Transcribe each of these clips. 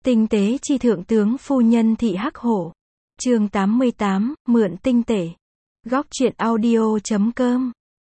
Tinh tế chi thượng tướng phu nhân thị Hắc Hổ. Chương 88, mượn tinh tể. Góc truyện audio.com.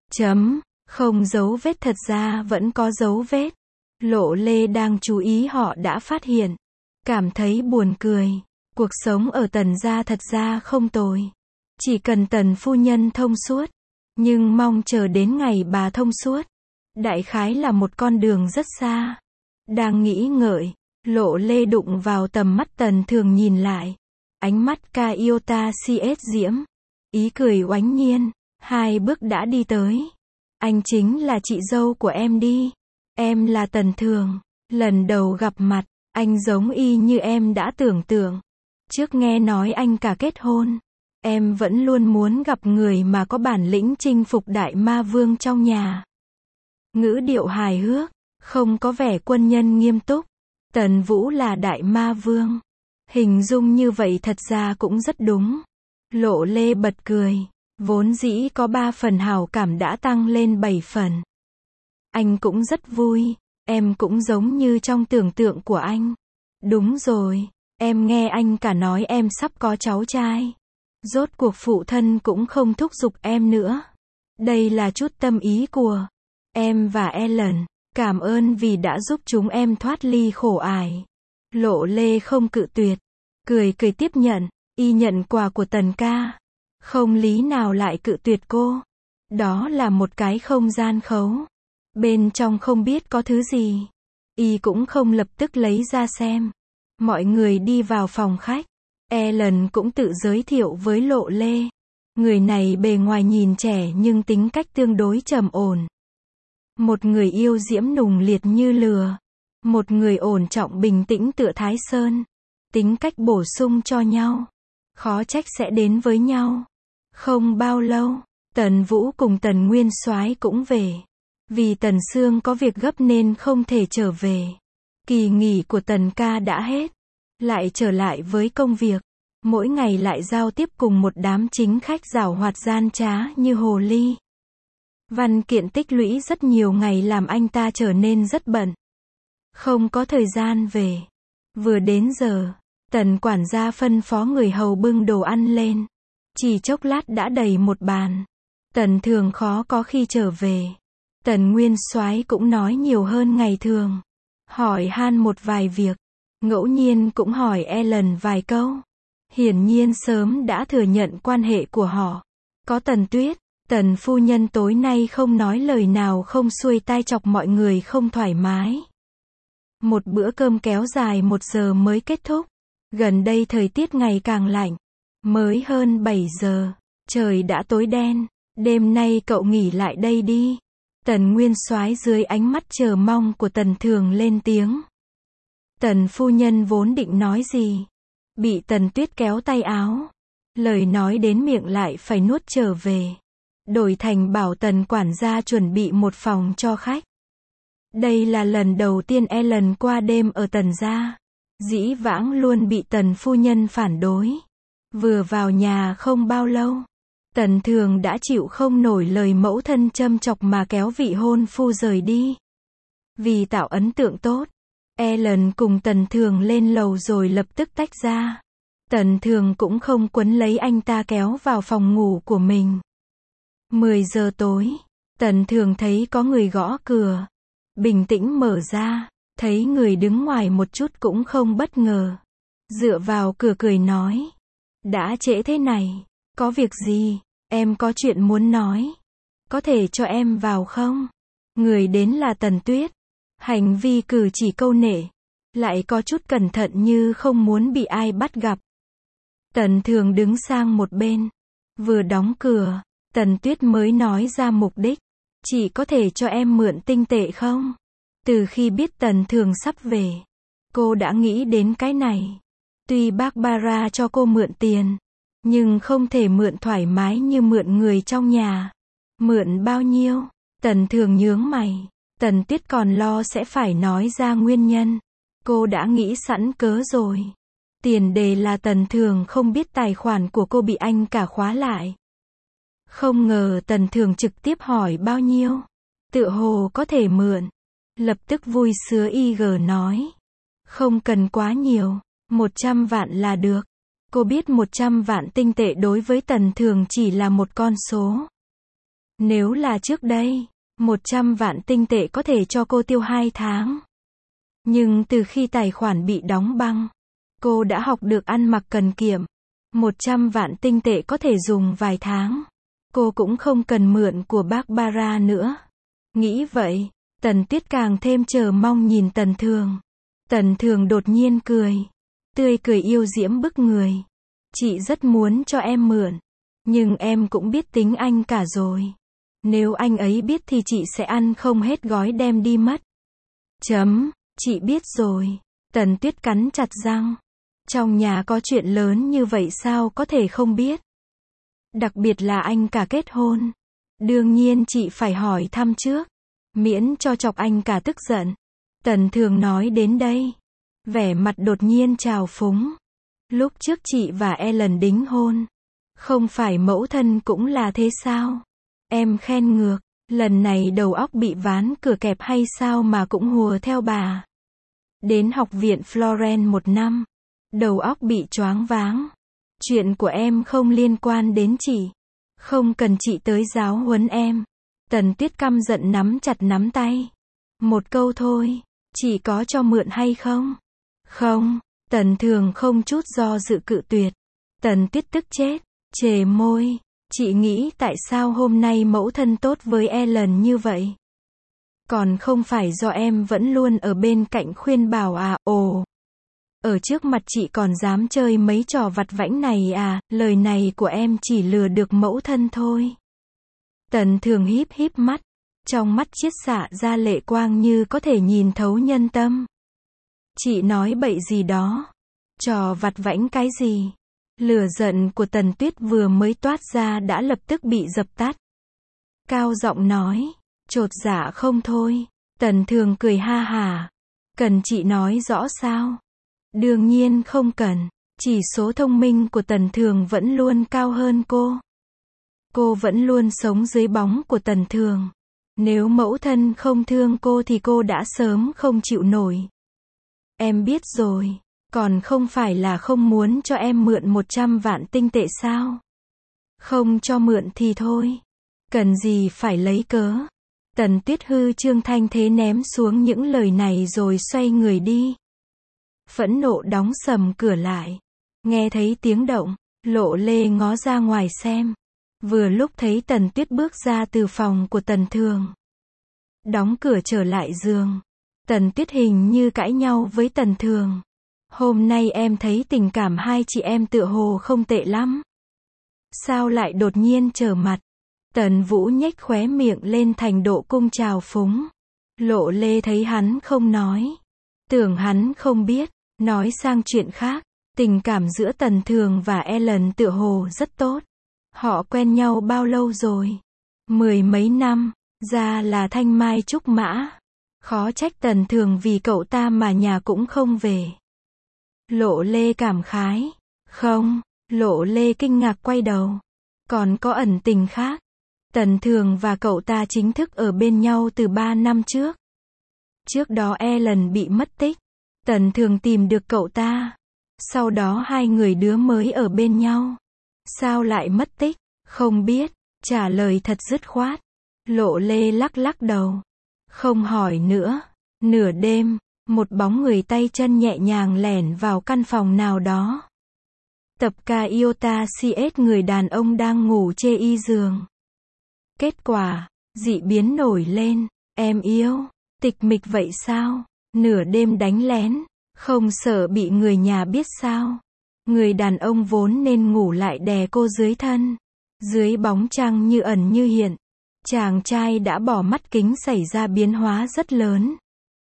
Không dấu vết, thật ra vẫn có dấu vết. Lộ Lê đang chú ý họ đã phát hiện. Cảm thấy buồn cười. Cuộc sống ở Tần gia thật ra không tồi. Chỉ cần Tần phu nhân thông suốt. Nhưng mong chờ đến ngày bà thông suốt. Đại khái là một con đường rất xa. Đang nghĩ ngợi, Lộ Lê đụng vào tầm mắt Tần Thường nhìn lại. Ánh mắt ca yêu ta CS diễm. Ý cười oánh nhiên. 2 bước đã đi tới. Anh chính là chị dâu của em đi. Em là Tần Thường. Lần đầu gặp mặt, anh giống y như em đã tưởng tượng. Trước nghe nói anh cả kết hôn. Em vẫn luôn muốn gặp người mà có bản lĩnh chinh phục đại ma vương trong nhà. Ngữ điệu hài hước, không có vẻ quân nhân nghiêm túc. Tần Vũ là đại ma vương. Hình dung như vậy thật ra cũng rất đúng. Lộ Lê bật cười. Vốn dĩ có 3 phần hảo cảm đã tăng lên 7 phần. Anh cũng rất vui. Em cũng giống như trong tưởng tượng của anh. Đúng rồi. Em nghe anh cả nói em sắp có cháu trai. Rốt cuộc phụ thân cũng không thúc giục em nữa. Đây là chút tâm ý của em và Ellen. Cảm ơn vì đã giúp chúng em thoát ly khổ ải. Lộ Lê không cự tuyệt. Cười cười tiếp nhận. Y nhận quà của Tần ca. Không lý nào lại cự tuyệt cô. Đó là một cái không gian khấu. Bên trong không biết có thứ gì. Y cũng không lập tức lấy ra xem. Mọi người đi vào phòng khách. Ellen cũng tự giới thiệu với Lộ Lê. Người này bề ngoài nhìn trẻ nhưng tính cách tương đối trầm ổn. Một người yêu diễm nùng liệt như lửa. Một người ổn trọng bình tĩnh tựa Thái Sơn. Tính cách bổ sung cho nhau. Khó trách sẽ đến với nhau. Không bao lâu, Tần Vũ cùng Tần Nguyên Soái cũng về. Vì Tần Sương có việc gấp nên không thể trở về. Kỳ nghỉ của Tần ca đã hết. Lại trở lại với công việc. Mỗi ngày lại giao tiếp cùng một đám chính khách giảo hoạt gian trá như hồ ly. Văn kiện tích lũy rất nhiều ngày làm anh ta trở nên rất bận. Không có thời gian về. Vừa đến giờ, Tần quản gia phân phó người hầu bưng đồ ăn lên. Chỉ chốc lát đã đầy một bàn. Tần Thường khó có khi trở về. Tần Nguyên Soái cũng nói nhiều hơn ngày thường. Hỏi han một vài việc. Ngẫu nhiên cũng hỏi Ellen vài câu. Hiển nhiên sớm đã thừa nhận quan hệ của họ. Có Tần Tuyết, Tần phu nhân tối nay không nói lời nào không xuôi tai chọc mọi người không thoải mái. Một bữa cơm kéo dài 1 giờ mới kết thúc. Gần đây thời tiết ngày càng lạnh. Mới hơn 7 giờ. Trời đã tối đen. Đêm nay cậu nghỉ lại đây đi. Tần Nguyên Soái dưới ánh mắt chờ mong của Tần Thường lên tiếng. Tần phu nhân vốn định nói gì. Bị Tần Tuyết kéo tay áo. Lời nói đến miệng lại phải nuốt trở về. Đổi thành bảo Tần quản gia chuẩn bị một phòng cho khách. Đây là lần đầu tiên Ellen qua đêm ở Tần gia. Dĩ vãng luôn bị Tần phu nhân phản đối. Vừa vào nhà không bao lâu. Tần Thường đã chịu không nổi lời mẫu thân châm chọc mà kéo vị hôn phu rời đi. Vì tạo ấn tượng tốt. Ellen cùng Tần Thường lên lầu rồi lập tức tách ra. Tần Thường cũng không quấn lấy anh ta kéo vào phòng ngủ của mình. 10 giờ tối. Tần Thường thấy có người gõ cửa. Bình tĩnh mở ra. Thấy người đứng ngoài một chút cũng không bất ngờ. Dựa vào cửa cười nói. Đã trễ thế này. Có việc gì? Em có chuyện muốn nói. Có thể cho em vào không? Người đến là Tần Tuyết. Hành vi cử chỉ câu nệ. Lại có chút cẩn thận như không muốn bị ai bắt gặp. Tần Thường đứng sang một bên. Vừa đóng cửa. Tần Tuyết mới nói ra mục đích. Chỉ có thể cho em mượn tinh tệ không? Từ khi biết Tần Thường sắp về. Cô đã nghĩ đến cái này. Tuy Barbara cho cô mượn tiền. Nhưng không thể mượn thoải mái như mượn người trong nhà. Mượn bao nhiêu? Tần Thường nhướng mày. Tần Tuyết còn lo sẽ phải nói ra nguyên nhân. Cô đã nghĩ sẵn cớ rồi. Tiền đề là Tần Thường không biết tài khoản của cô bị anh cả khóa lại. Không ngờ Tần Thường trực tiếp hỏi bao nhiêu. Tựa hồ có thể mượn. Lập tức vui sứa IG nói. Không cần quá nhiều, 100 vạn là được. Cô biết 100 vạn tinh tệ đối với Tần Thường chỉ là một con số. Nếu là trước đây, 100 vạn tinh tệ có thể cho cô tiêu 2 tháng. Nhưng từ khi tài khoản bị đóng băng, cô đã học được ăn mặc cần kiệm. 100 vạn tinh tệ có thể dùng vài tháng. Cô cũng không cần mượn của Barbara nữa. Nghĩ vậy, Tần Tuyết càng thêm chờ mong nhìn Tần Thường. Tần Thường đột nhiên cười. Tươi cười yêu diễm bức người. Chị rất muốn cho em mượn. Nhưng em cũng biết tính anh cả rồi. Nếu anh ấy biết thì chị sẽ ăn không hết gói đem đi mất. Chị biết rồi. Tần Tuyết cắn chặt răng. Trong nhà có chuyện lớn như vậy sao có thể không biết. Đặc biệt là anh cả kết hôn. Đương nhiên chị phải hỏi thăm trước. Miễn cho chọc anh cả tức giận. Tần Thường nói đến đây. Vẻ mặt đột nhiên trào phúng. Lúc trước chị và Ellen đính hôn. Không phải mẫu thân cũng là thế sao? Em khen ngược. Lần này đầu óc bị ván cửa kẹp hay sao mà cũng hùa theo bà. Đến học viện Florence 1 năm. Đầu óc bị choáng váng. Chuyện của em không liên quan đến chị. Không cần chị tới giáo huấn em. Tần Tuyết căm giận nắm chặt nắm tay. Một câu thôi. Chị có cho mượn hay không? Không. Tần Thường không chút do dự cự tuyệt. Tần Tuyết tức chết. Chề môi. Chị nghĩ tại sao hôm nay mẫu thân tốt với Ellen như vậy? Còn không phải do em vẫn luôn ở bên cạnh khuyên bảo à? Ồ. Ở trước mặt chị còn dám chơi mấy trò vặt vãnh này à? Lời này của em chỉ lừa được mẫu thân thôi. Tần Thường híp híp mắt. Trong mắt chiết xạ ra lệ quang như có thể nhìn thấu nhân tâm. Chị nói bậy gì đó? Trò vặt vãnh cái gì? Lửa giận của Tần Tuyết vừa mới toát ra đã lập tức bị dập tắt. Cao giọng nói. Chột dạ không thôi. Tần Thường cười ha hả. Cần chị nói rõ sao? Đương nhiên không cần. Chỉ số thông minh của Tần Thường vẫn luôn cao hơn cô. Cô vẫn luôn sống dưới bóng của Tần Thường. Nếu mẫu thân không thương cô thì cô đã sớm không chịu nổi. Em biết rồi. Còn không phải là không muốn cho em mượn 100 vạn tinh tệ sao? Không cho mượn thì thôi. Cần gì phải lấy cớ. Tần Tuyết hư trương thanh thế ném xuống những lời này rồi xoay người đi. Phẫn nộ đóng sầm cửa lại. Nghe thấy tiếng động, Lộ Lê ngó ra ngoài xem. Vừa lúc thấy Tần Tuyết bước ra từ phòng của Tần Thường. Đóng cửa trở lại giường. Tần Tuyết hình như cãi nhau với Tần Thường. Hôm nay em thấy tình cảm hai chị em tựa hồ không tệ lắm. Sao lại đột nhiên trở mặt? Tần Vũ nhếch khóe miệng lên thành độ cung trào phúng. Lộ Lê thấy hắn không nói. Tưởng hắn không biết. Nói sang chuyện khác. Tình cảm giữa Tần Thường và Ellen tựa hồ rất tốt. Họ quen nhau bao lâu rồi? 10 mấy năm. Ra là thanh mai trúc mã. Khó trách Tần Thường vì cậu ta mà nhà cũng không về. Lộ Lê cảm khái. Không. Lộ Lê kinh ngạc quay đầu. Còn có ẩn tình khác. Tần Thường và cậu ta chính thức ở bên nhau từ 3 năm trước. Trước đó Ellen bị mất tích. Tần Thường tìm được cậu ta. Sau đó hai người đứa mới ở bên nhau. Sao lại mất tích? Không biết. Trả lời thật dứt khoát. Lộ Lê lắc lắc đầu. Không hỏi nữa. Nửa đêm, một bóng người tay chân nhẹ nhàng lẻn vào căn phòng nào đó. Tập ca Iota CS người đàn ông đang ngủ chê y giường. Kết quả, dị biến nổi lên. Em yêu, tịch mịch vậy sao? Nửa đêm đánh lén, không sợ bị người nhà biết sao? Người đàn ông vốn nên ngủ lại đè cô dưới thân. Dưới bóng trăng như ẩn như hiện. Chàng trai đã bỏ mắt kính xảy ra biến hóa rất lớn.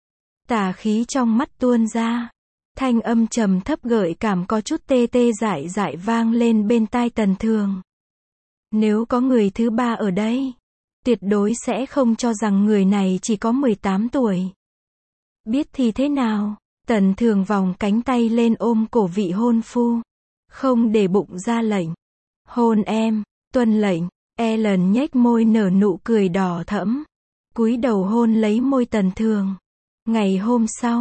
Tà khí trong mắt tuôn ra. Thanh âm trầm thấp gợi cảm có chút tê tê dại dại vang lên bên tai Tần Thường. Nếu có người thứ ba ở đây, tuyệt đối sẽ không cho rằng người này chỉ có 18 tuổi. Biết thì thế nào? Tần Thường vòng cánh tay lên ôm cổ vị hôn phu. Không để bụng ra lệnh. Hôn em, tuân lệnh. Ellen nhếch môi nở nụ cười đỏ thẫm. Cúi đầu hôn lấy môi Tần Thường. Ngày hôm sau,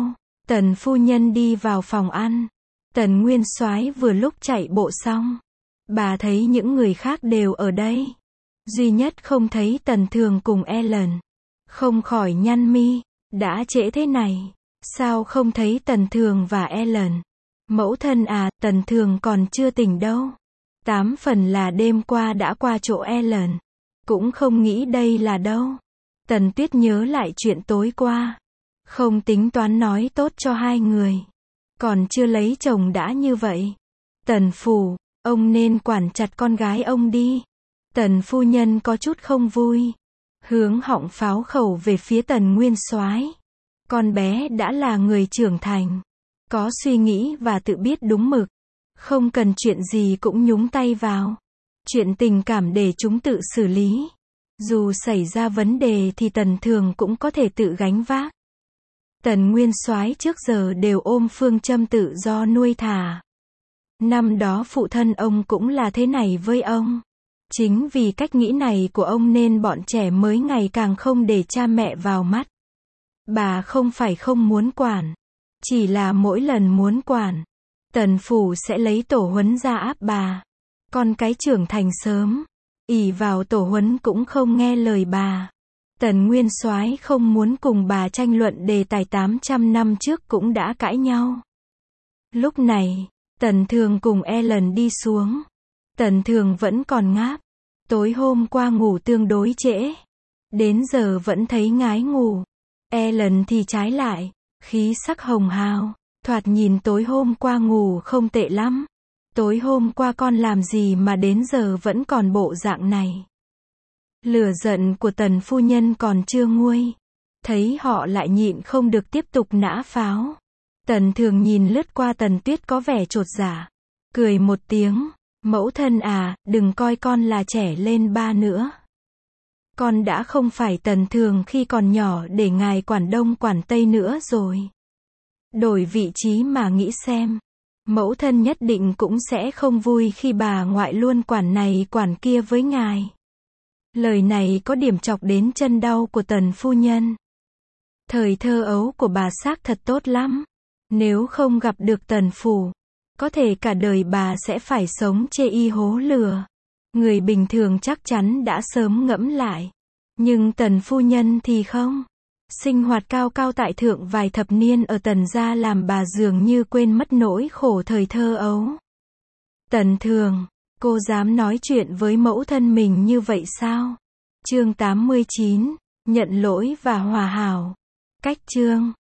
Tần phu nhân đi vào phòng ăn. Tần Nguyên Soái vừa lúc chạy bộ xong. Bà thấy những người khác đều ở đây. Duy nhất không thấy Tần Thường cùng Ellen. Không khỏi nhăn mi. Đã trễ thế này. Sao không thấy Tần Thường và Ellen? Mẫu thân à, Tần Thường còn chưa tỉnh đâu. 8 phần là đêm qua đã qua chỗ Ellen. Cũng không nghĩ đây là đâu. Tần Tuyết nhớ lại chuyện tối qua. Không tính toán nói tốt cho hai người. Còn chưa lấy chồng đã như vậy. Tần phủ, ông nên quản chặt con gái ông đi. Tần phu nhân có chút không vui. Hướng họng pháo khẩu về phía Tần Nguyên Soái. Con bé đã là người trưởng thành. Có suy nghĩ và tự biết đúng mực. Không cần chuyện gì cũng nhúng tay vào. Chuyện tình cảm để chúng tự xử lý. Dù xảy ra vấn đề thì Tần Thường cũng có thể tự gánh vác. Tần Nguyên Soái trước giờ đều ôm phương châm tự do nuôi thả. Năm đó phụ thân ông cũng là thế này với ông. Chính vì cách nghĩ này của ông nên bọn trẻ mới ngày càng không để cha mẹ vào mắt. Bà không phải không muốn quản. Chỉ là mỗi lần muốn quản, Tần phủ sẽ lấy tổ huấn ra áp bà. Con cái trưởng thành sớm, ỷ vào tổ huấn cũng không nghe lời bà. Tần Nguyên Soái không muốn cùng bà tranh luận đề tài 800 năm trước cũng đã cãi nhau. Lúc này, Tần Thường cùng Ellen đi xuống. Tần Thường vẫn còn ngáp. Tối hôm qua ngủ tương đối trễ. Đến giờ vẫn thấy ngái ngủ. Ellen thì trái lại, khí sắc hồng hào. Thoạt nhìn tối hôm qua ngủ không tệ lắm. Tối hôm qua con làm gì mà đến giờ vẫn còn bộ dạng này. Lửa giận của Tần phu nhân còn chưa nguôi. Thấy họ lại nhịn không được tiếp tục nã pháo. Tần Thường nhìn lướt qua Tần Tuyết có vẻ chột dạ. Cười một tiếng. Mẫu thân à, đừng coi con là trẻ lên ba nữa. Con đã không phải Tần Thường khi còn nhỏ để ngài quản đông quản tây nữa rồi. Đổi vị trí mà nghĩ xem. Mẫu thân nhất định cũng sẽ không vui khi bà ngoại luôn quản này quản kia với ngài. Lời này có điểm chọc đến chân đau của Tần phu nhân. Thời thơ ấu của bà xác thật tốt lắm. Nếu không gặp được Tần phủ, có thể cả đời bà sẽ phải sống chê y hố lửa. Người bình thường chắc chắn đã sớm ngẫm lại. Nhưng Tần phu nhân thì không. Sinh hoạt cao cao tại thượng vài thập niên ở Tần gia làm bà dường như quên mất nỗi khổ thời thơ ấu. Tần Thường, cô dám nói chuyện với mẫu thân mình như vậy sao? Chương 89, nhận lỗi và hòa hảo. Cách chương